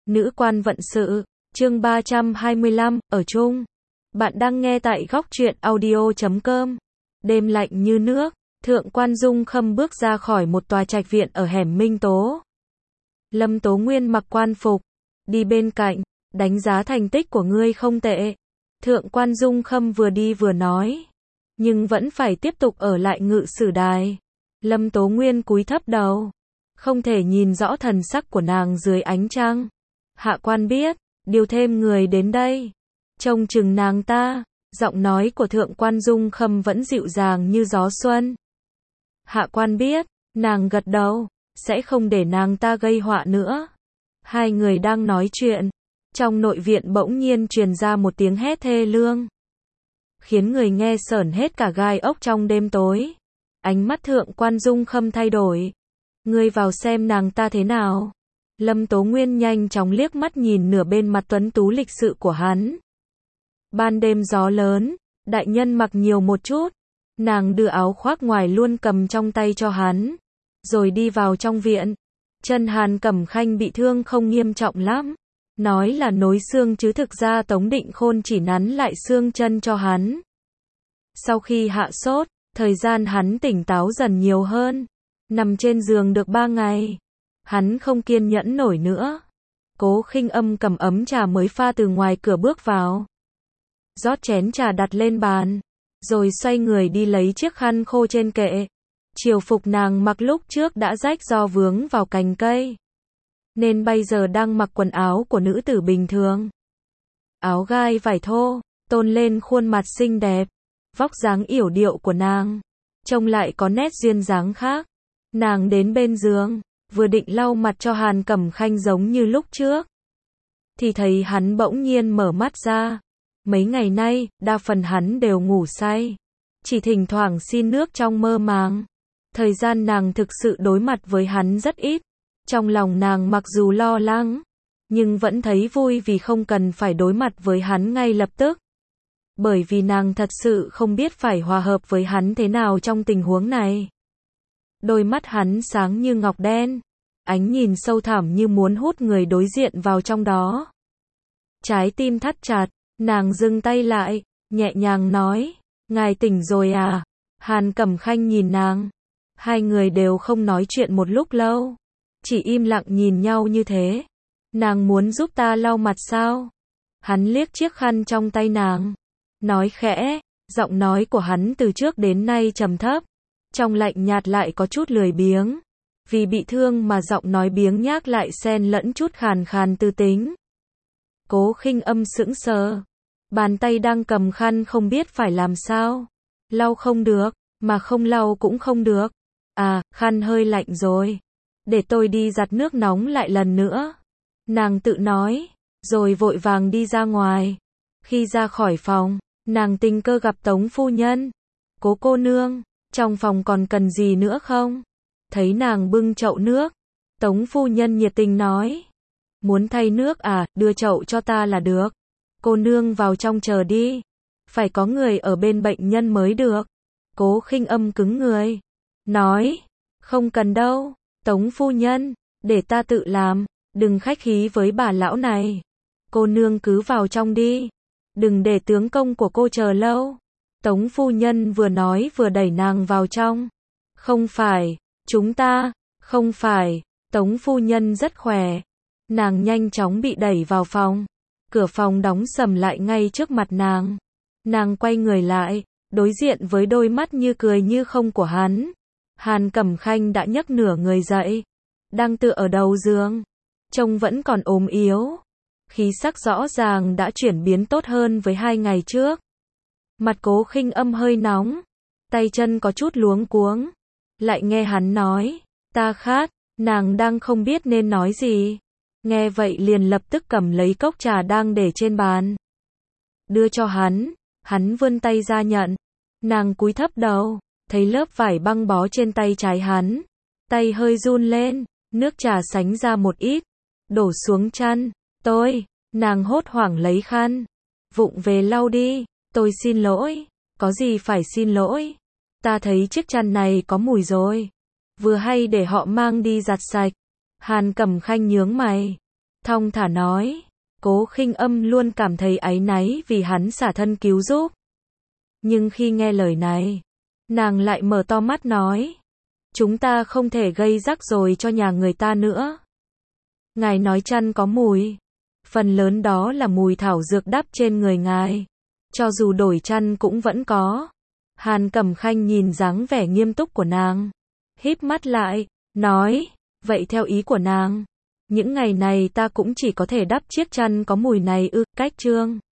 Nữ quan vận sự, chương 325, ở chung. Bạn đang nghe tại góc truyện audio.com. Đêm lạnh như nước, Thượng quan Dung Khâm bước ra khỏi một tòa trạch viện ở hẻm Minh Tố. Lâm Tố Nguyên mặc quan phục, đi bên cạnh, đánh giá thành tích của ngươi không tệ. Thượng quan Dung Khâm vừa đi vừa nói, nhưng vẫn phải tiếp tục ở lại ngự sử đài. Lâm Tố Nguyên cúi thấp đầu, không thể nhìn rõ thần sắc của nàng dưới ánh trăng. Hạ quan biết, điều thêm người đến đây, trông chừng nàng ta. Giọng nói của Thượng quan Dung Khâm vẫn dịu dàng như gió xuân. Hạ quan biết, nàng gật đầu, sẽ không để nàng ta gây họa nữa. Hai người đang nói chuyện, trong nội viện bỗng nhiên truyền ra một tiếng hét thê lương, khiến người nghe sởn hết cả gai ốc trong đêm tối. Ánh mắt Thượng quan Dung Khâm thay đổi. Ngươi vào xem nàng ta thế nào. Lâm Tố Nguyên nhanh chóng liếc mắt nhìn nửa bên mặt tuấn tú lịch sự của hắn. Ban đêm gió lớn, đại nhân mặc nhiều một chút. Nàng đưa áo khoác ngoài luôn cầm trong tay cho hắn, rồi đi vào trong viện. Chân Hàn Cẩm Khanh bị thương không nghiêm trọng lắm, nói là nối xương chứ thực ra Tống Định Khôn chỉ nắn lại xương chân cho hắn. Sau khi hạ sốt, thời gian hắn tỉnh táo dần nhiều hơn. Nằm trên giường được 3 ngày, hắn không kiên nhẫn nổi nữa. Cố Khinh Âm cầm ấm trà mới pha từ ngoài cửa bước vào, rót chén trà đặt lên bàn, rồi xoay người đi lấy chiếc khăn khô trên kệ. Triều phục nàng mặc lúc trước đã rách do vướng vào cành cây, nên bây giờ đang mặc quần áo của nữ tử bình thường. Áo gai vải thô, tôn lên khuôn mặt xinh đẹp, vóc dáng yểu điệu của nàng, trông lại có nét duyên dáng khác. Nàng đến bên giường, vừa định lau mặt cho Hàn Cẩm Khanh giống như lúc trước, thì thấy hắn bỗng nhiên mở mắt ra. Mấy ngày nay, đa phần hắn đều ngủ say, chỉ thỉnh thoảng xin nước trong mơ màng. Thời gian nàng thực sự đối mặt với hắn rất ít. Trong lòng nàng mặc dù lo lắng, nhưng vẫn thấy vui vì không cần phải đối mặt với hắn ngay lập tức. Bởi vì nàng thật sự không biết phải hòa hợp với hắn thế nào trong tình huống này. Đôi mắt hắn sáng như ngọc đen, ánh nhìn sâu thẳm như muốn hút người đối diện vào trong đó. Trái tim thắt chặt, nàng dừng tay lại, nhẹ nhàng nói, ngài tỉnh rồi à? Hàn Cẩm Khanh nhìn nàng. Hai người đều không nói chuyện một lúc lâu, chỉ im lặng nhìn nhau như thế. Nàng muốn giúp ta lau mặt sao? Hắn liếc chiếc khăn trong tay nàng, nói khẽ. Giọng nói của hắn từ trước đến nay trầm thấp, trong lạnh nhạt lại có chút lười biếng. Vì bị thương mà giọng nói biếng nhác lại xen lẫn chút khàn khàn tư tính. Cố Khinh Âm sững sờ, bàn tay đang cầm khăn không biết phải làm sao. Lau không được, mà không lau cũng không được. À, khăn hơi lạnh rồi, để tôi đi giặt nước nóng lại lần nữa, nàng tự nói, rồi vội vàng đi ra ngoài. Khi ra khỏi phòng, nàng tình cờ gặp Tống phu nhân. Cố cô nương, trong phòng còn cần gì nữa không? Thấy nàng bưng chậu nước, Tống phu nhân nhiệt tình nói, muốn thay nước à, đưa chậu cho ta là được. Cô nương vào trong chờ đi, phải có người ở bên bệnh nhân mới được. Cố Khinh Âm cứng người, nói, không cần đâu, Tống phu nhân, để ta tự làm, đừng khách khí với bà lão này. Cô nương cứ vào trong đi, đừng để tướng công của cô chờ lâu. Tống phu nhân vừa nói vừa đẩy nàng vào trong. Không phải, chúng ta, không phải. Tống phu nhân rất khỏe. Nàng nhanh chóng bị đẩy vào phòng. Cửa phòng đóng sầm lại ngay trước mặt nàng. Nàng quay người lại, đối diện với đôi mắt như cười như không của hắn. Hàn Cẩm Khanh đã nhấc nửa người dậy, đang tựa ở đầu giường, trông vẫn còn ốm yếu. Khí sắc rõ ràng đã chuyển biến tốt hơn với 2 ngày trước. Mặt Cố Khinh Âm hơi nóng, tay chân có chút luống cuống. Lại nghe hắn nói, ta khát. Nàng đang không biết nên nói gì. Nghe vậy liền lập tức cầm lấy cốc trà đang để trên bàn, đưa cho hắn. Hắn vươn tay ra nhận. Nàng cúi thấp đầu, thấy lớp vải băng bó trên tay trái hắn. Tay hơi run lên, nước trà sánh ra một ít, đổ xuống chăn. Nàng hốt hoảng lấy khăn, vụng về lau đi. Tôi xin lỗi, có gì phải xin lỗi. Ta thấy chiếc chăn này có mùi rồi, vừa hay để họ mang đi giặt sạch. Hàn Cẩm Khanh nhướng mày, thong thả nói. Cố Khinh Âm luôn cảm thấy áy náy vì hắn xả thân cứu giúp. Nhưng khi nghe lời này, nàng lại mở to mắt nói. Chúng ta không thể gây rắc rối cho nhà người ta nữa. Ngài nói chăn có mùi. Phần lớn đó là mùi thảo dược đắp trên người ngài. Cho dù đổi chăn cũng vẫn có. Hàn Cẩm Khanh nhìn dáng vẻ nghiêm túc của nàng, híp mắt lại, nói, vậy theo ý của nàng, những ngày này ta cũng chỉ có thể đắp chiếc chăn có mùi này ư? Cách Chương